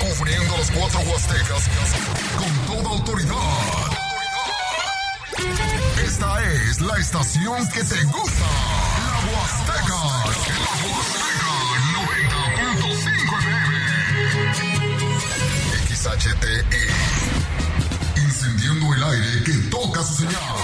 Cubriendo los 4 Huastecas con toda autoridad. Esta es la estación que te gusta. La Huasteca. La Huasteca 90.5 FM. XHTE. Incendiando el aire que toca su señal.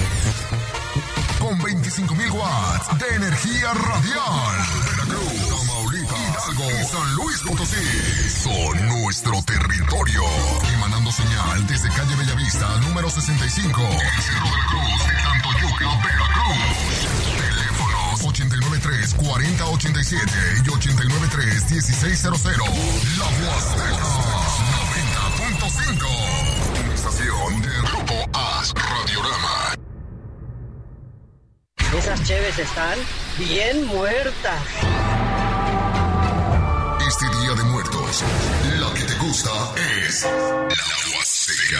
Con 25,000 watts de energía radial. Veracruz, Tamaulipas, Hidalgo y San Luis Potosí son nuestro territorio. Emanando señal desde calle Bellavista, número 65. El Cerro de la Cruz de Tantoyuca, Veracruz. Teléfonos 893-4087 y 893-1600. La Huasteca 90.5. Una estación de Grupo AS Radiorama. Esas cheves están bien muertas. Este Día de Muertos, la que te gusta es la Huasteca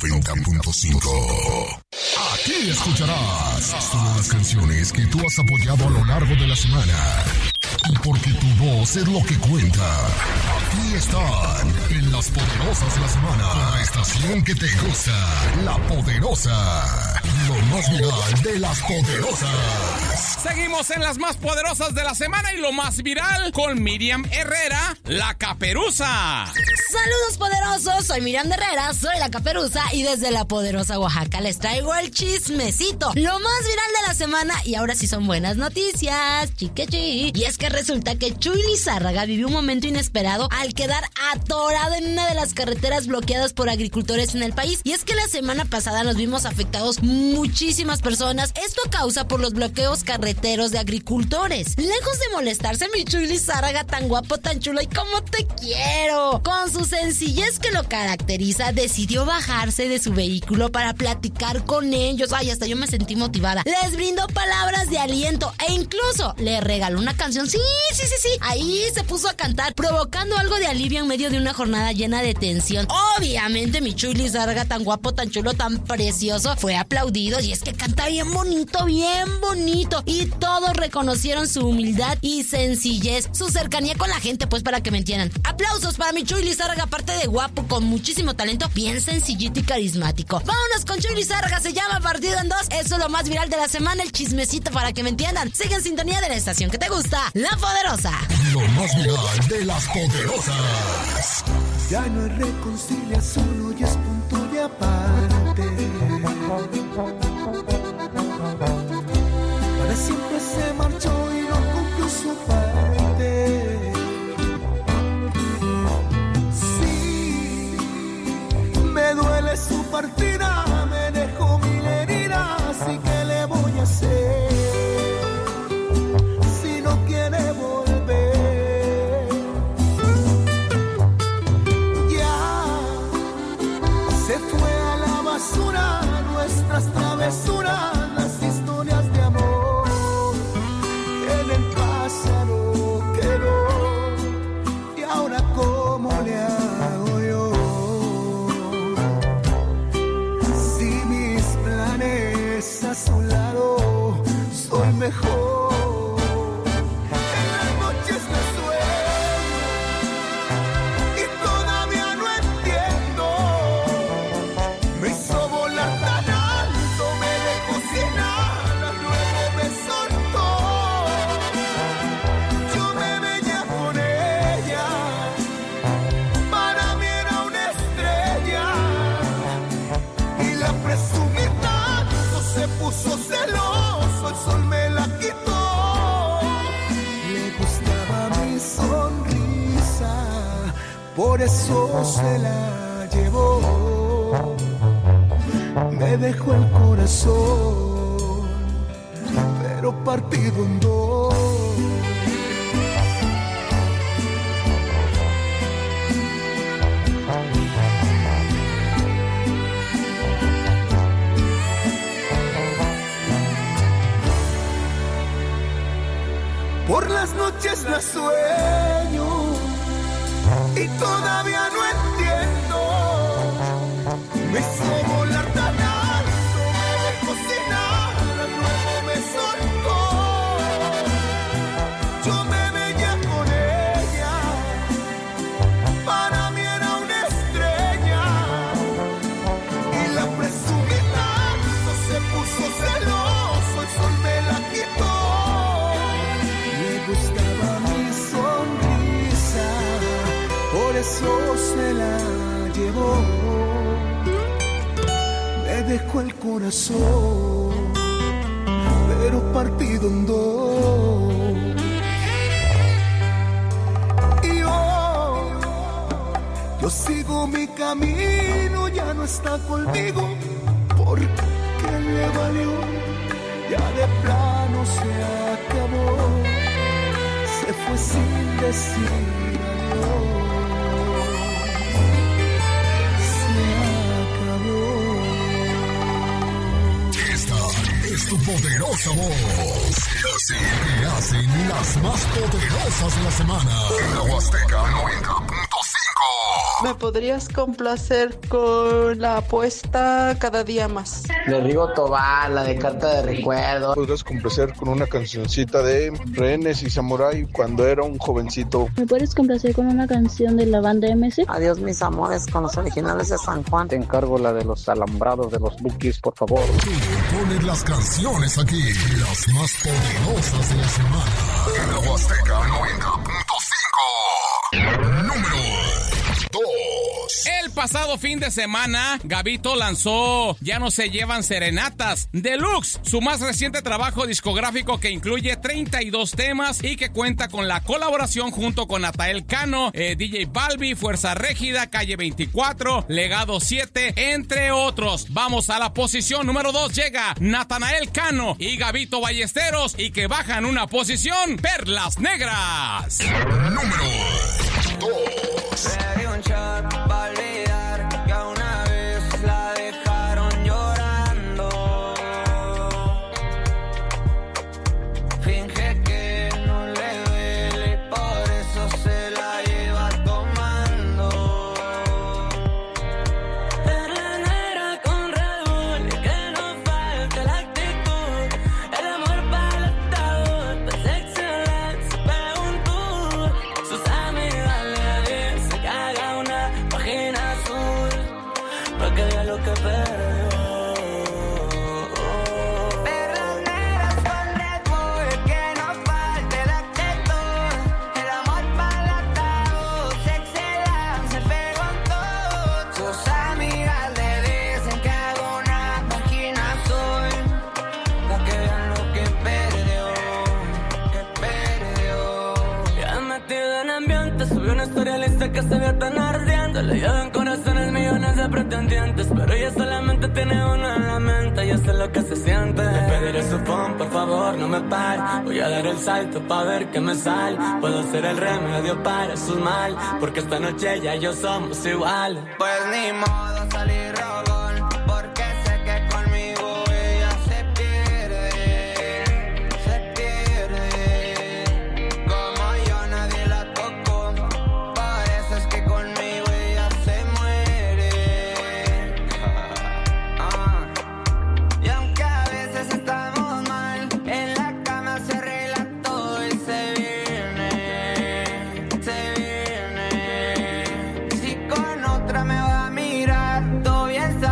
90.5. Aquí escucharás solo las canciones que tú has apoyado a lo largo de la semana. Y porque tu voz es lo que cuenta. Aquí están en las poderosas de la semana. La estación que te gusta, La Poderosa. Lo más viral de las poderosas. Seguimos en las más poderosas de la semana y lo más viral con Miriam Herrera, la Caperuza. Saludos poderosos, soy Miriam Herrera, soy la Caperuza y desde la poderosa Oaxaca les traigo el chismecito, lo más viral de la semana y ahora sí son buenas noticias, chiquechi. Y es que resulta que Chuy Lizárraga vivió un momento inesperado al quedar atorado en una de las carreteras bloqueadas por agricultores en el país. Y es que la semana pasada nos vimos afectados muchísimas personas, esto a causa por los bloqueos carreteros de agricultores. Lejos de molestarse, mi Chuy Lizárraga tan guapo, tan chulo y cómo te quiero, con su sencillez que lo caracteriza, decidió bajarse de su vehículo para platicar con ellos. Ay, hasta yo me sentí motivada. Les brindó palabras de aliento e incluso le regaló una canción. Sí. Ahí se puso a cantar, provocando algo de alivio en medio de una jornada llena de tensión. Obviamente, mi Chuy Lizárraga, tan guapo, tan chulo, tan precioso, fue aplaudido y es que canta bien bonito. Y todos reconocieron su humildad y sencillez, su cercanía con la gente, pues para que me entiendan. Aplausos para mi Chuy Lizárraga, aparte de guapo, con muchísimo talento, bien sencillito y carismático. Vámonos con Chuy Lizárraga, se llama Partido en Dos. Eso es lo más viral de la semana, el chismecito para que me entiendan. Sigue en sintonía de la estación que te gusta, La Poderosa. Lo más viral de las poderosas. Ya no hay reconciliación, hoy es punto de aparte. Para siempre se marchó y no cumplió su parte. Sí, me duele su partida, me dejó mil heridas. ¿Y qué le voy a hacer si no quiere volver? Ya se fue a la basura nuestras travesuras. Mejor. En las noches me sueño y todavía no entiendo. Me hizo volar tan alto, me dejó sin nada, luego me soltó. Yo me veía con ella, para mí era una estrella y la presumí tanto, se puso celoso, el sol me la quitó. Le gustaba mi sonrisa, por eso se la llevó. Me dejó el corazón, pero partido en dos. Por las noches la sueño y todavía no entiendo. Me hizo volar tan alto, me dejó sin nada, luego me soltó. Yo me veía con ella, para mí eso se la llevó. Me dejó el corazón, pero partido en dos. Y yo sigo mi camino, ya no está conmigo, porque le valió, ya de plano se acabó, se fue sin decir adiós, se acabó. Esta es tu poderosa voz, así que hacen las más poderosas de la semana en la Huasteca 90.5. ¿Me podrías complacer con la apuesta Cada Día Más? De Rigo Tobar, la de Carta de Recuerdo. Podrías complacer con una cancioncita de Rehenes y Samurai cuando era un jovencito. ¿Me puedes complacer con una canción de la banda MC? Adiós mis amores, con los originales de San Juan. Te encargo la de los alambrados de los Bukis, por favor. Tú pones las canciones aquí, las más poderosas de la semana en la Huasteca 90.5. Número 2. El pasado fin de semana, Gabito lanzó Ya no se llevan serenatas Deluxe, su más reciente trabajo discográfico que incluye 32 temas y que cuenta con la colaboración junto con Natael Cano, DJ Balbi, Fuerza Régida, Calle 24, Legado 7, entre otros. Vamos a la posición número 2, llega Natanael Cano y Gabito Ballesteros, y que bajan una posición, Perlas Negras. Número 2. Un shot para olvidar que una vez la dejaron llorando. Finge que no le duele y por eso se la lleva tomando. Perla negra con Red Bull y que no falte la actitud. El amor para el ataúd, pues excelencia, pega un tour. Sus amigas le dicen que haga una página azul para que vea lo que perdió. Perlas negras con Red Bull, que no falte la actitud. El amor para el ataúd, excelencia, pega un tour. Sus amigas le dicen que haga una página azul para que vean lo que perdió, Ya metido en ambiente, subió una historia lista que se vio tan ardiente. Le llevan corazones millones de pretendientes, pero ella solamente tiene uno en la mente, y eso es lo que se siente. Le pediré su phone, por favor, no me pare. Voy a dar el salto pa' ver qué me sale. Puedo ser el remedio para su mal, porque esta noche ella y yo somos iguales. Pues ni modo salir rogón, porque sé que conmigo ella se pierde. Como yo nadie la tocó, por eso es que conmigo ella se muere. Y aunque a veces estamos mal, en la cama se arregla todo y se viene. Si con otra me va a mirar, todo bien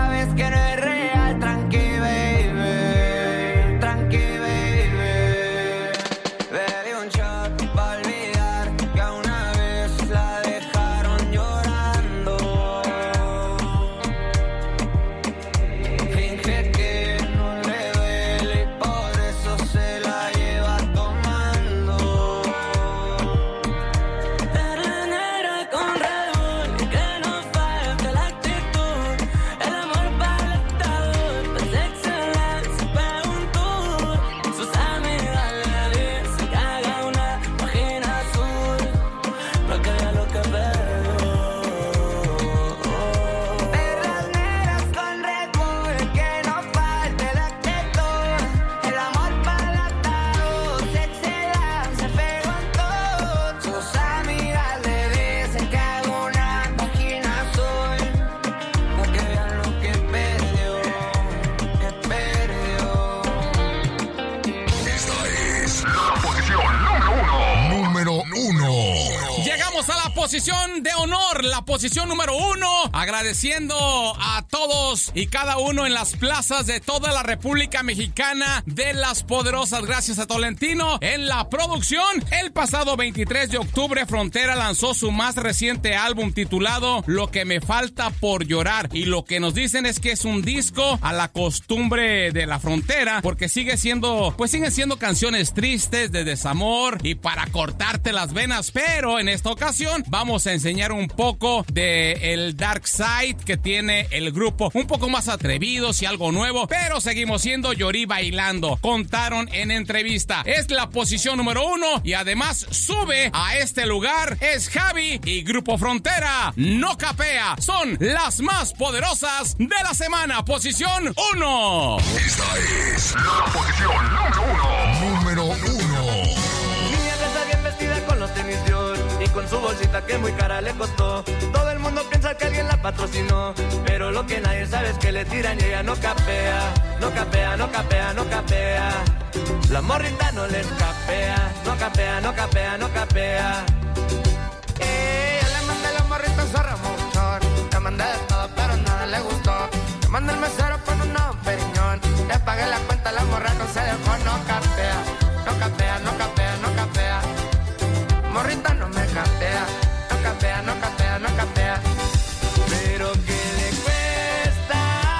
posición de honor, la posición número 1, agradeciendo a todos y cada uno en las plazas de toda la República Mexicana de Las Poderosas. Gracias a Tolentino en la producción. El pasado 23 de octubre, Frontera lanzó su más reciente álbum titulado Lo que me falta por llorar. Y lo que nos dicen es que es un disco a la costumbre de la Frontera, porque siguen siendo canciones tristes de desamor y para cortarte las venas. Pero en esta ocasión vamos a enseñar un poco de el dark side que tiene el grupo, un poco más atrevidos y algo nuevo, pero seguimos siendo Llorí Bailando, contaron en entrevista. Es la posición número 1 y además sube a este lugar es Javi y Grupo Frontera, No Capea, son las más poderosas de la semana. Posición 1. Esta es la posición número 1. Niña que está bien vestida con los tenis Dior y con su bolsita que muy cara le costó. Todo el mundo piensa que alguien la patrocinó, pero lo que nadie sabe es que le tiran y ella no capea. No capea, no capea, no capea. La morrita no les capea. No capea, no capea, no capea. Yo le mandé la morrita a Ramochón. Le mandé de todo, pero nada le gustó. Le mandé el mesero con una periñón. Le pagué la cuenta, la morra no se dejó. No capea, no capea, no capea, no capea. Morrita no me capea. No capea, no capea, no capea. Pero que le cuesta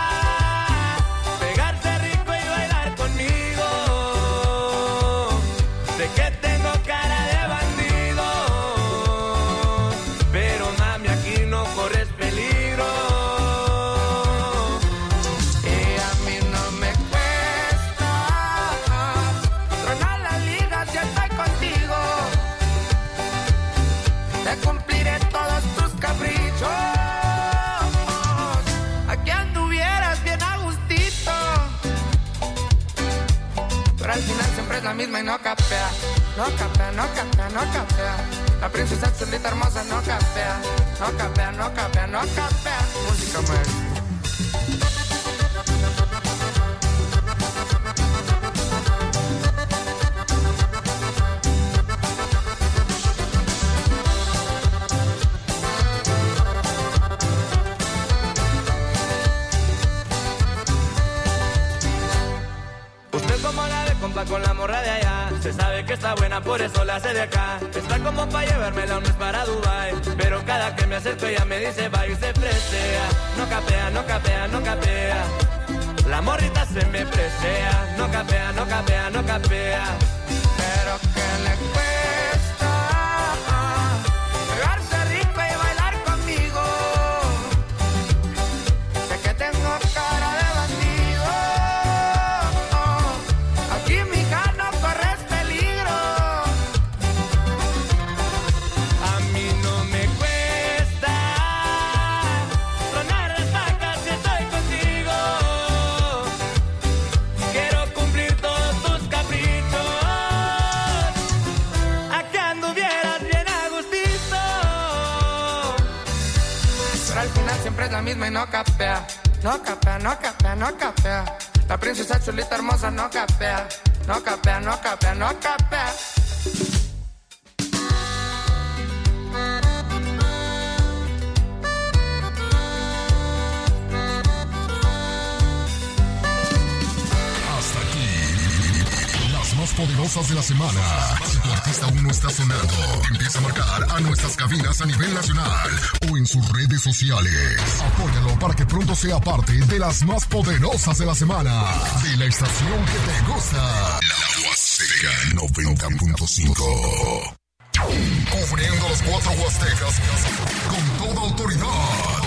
pegarse rico y bailar conmigo. Sé que tengo cara de bandido, pero mami aquí no corres peligro. Y a mí no me cuesta tronar la liga si estoy contigo. Te cumpliré todos tus caprichos. Aquí anduvieras bien a gustito. Pero al final siempre es la misma y no capea. No capea, no capea, no capea. La princesa chulita hermosa no capea. No capea, no capea, no capea. Música maestra. Usted como la ve compa con la morra de allá. Se sabe que está buena, por eso la hace de acá. Está como pa' llevármela un mes para Dubai, pero cada que me acerco ella me dice va y se presea. No capea, no capea, no capea. La morrita se me presea. No capea, no capea, no capea. Pero que le cuesta pegarse rico y bailar conmigo. Sé que tengo cara de bandido. Aquí mija no corres peligro. A mí no me cuesta tronar las vacas si estoy contigo. Quiero cumplir todos tus caprichos. A que anduvieras bien a gustito. Pero al final siempre es la misma y no capea. No capea, no capea, no capea. La princesa chulita hermosa no capea. No capea, no capea, no capea. Hasta aquí, las más poderosas de la semana. Si tu artista aún no está sonando, empieza a marcar a nuestras cabinas a nivel nacional o en sus redes sociales. Apóyalo para que pronto sea parte de las más poderosas de la semana. De la estación que te gusta. La Huasteca 90.5. Cubriendo los 4 Huastecas con toda autoridad.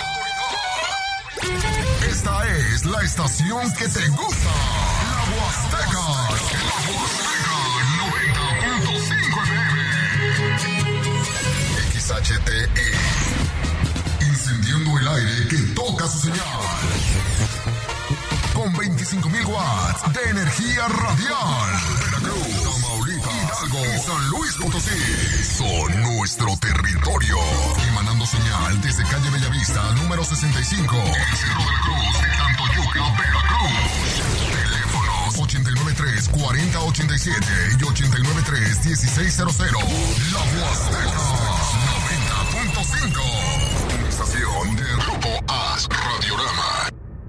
Esta es la estación que te gusta. La Huasteca. La Huasteca 90.5 FM. XHTE. Encendiendo el aire que toca su señal. Con 25,000 watts de energía radial. Veracruz, Tamaulipas, Hidalgo y San Luis Potosí son nuestro territorio. Emanando señal desde calle Bellavista, número 65. El Cerro de la Cruz de Tantoyuca, Veracruz. Teléfonos 893-4087 y 893-1600. La Huasteca 90.5. Una estación de Grupo AS Radiorama.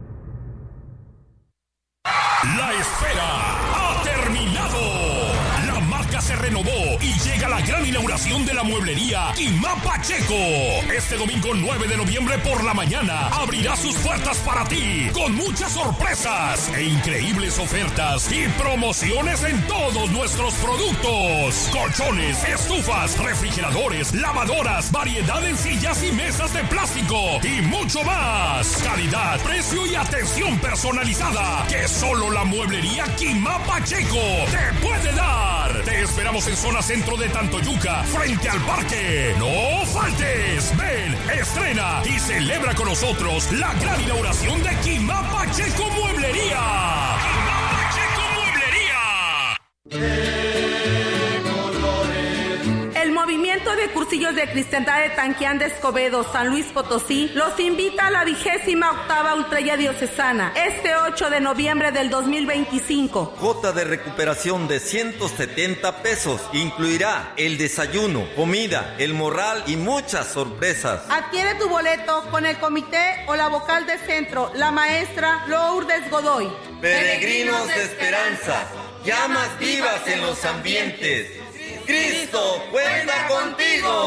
La espera ha terminado. La marca se renovó y llega la gran inauguración de la mueblería Quimá Pacheco. Este domingo 9 de noviembre por la mañana abrirá sus puertas para ti con muchas sorpresas e increíbles ofertas y promociones en todos nuestros productos. Colchones, estufas, refrigeradores, lavadoras, variedad en sillas y mesas de plástico y mucho más. Calidad, precio y atención personalizada que solo la mueblería Quimá Pacheco te puede dar. Te esperamos en zona centro de Tantoyuca, frente al parque. ¡No faltes! Ven, estrena y celebra con nosotros la gran inauguración de Quimá Pacheco Mueblería. ¡Quimá Pacheco Mueblería! El movimiento de cursillos de cristiandad de Tanquián de Escobedo, San Luis Potosí, los invita a la 28ª Ultraya Diocesana, este 8 de noviembre del 2025. Cuota de recuperación de 170 pesos. Incluirá el desayuno, comida, el morral y muchas sorpresas. Adquiere tu boleto con el comité o la vocal de centro, la maestra Lourdes Godoy. Peregrinos de esperanza, llamas vivas en los ambientes. ¡Cristo cuenta contigo!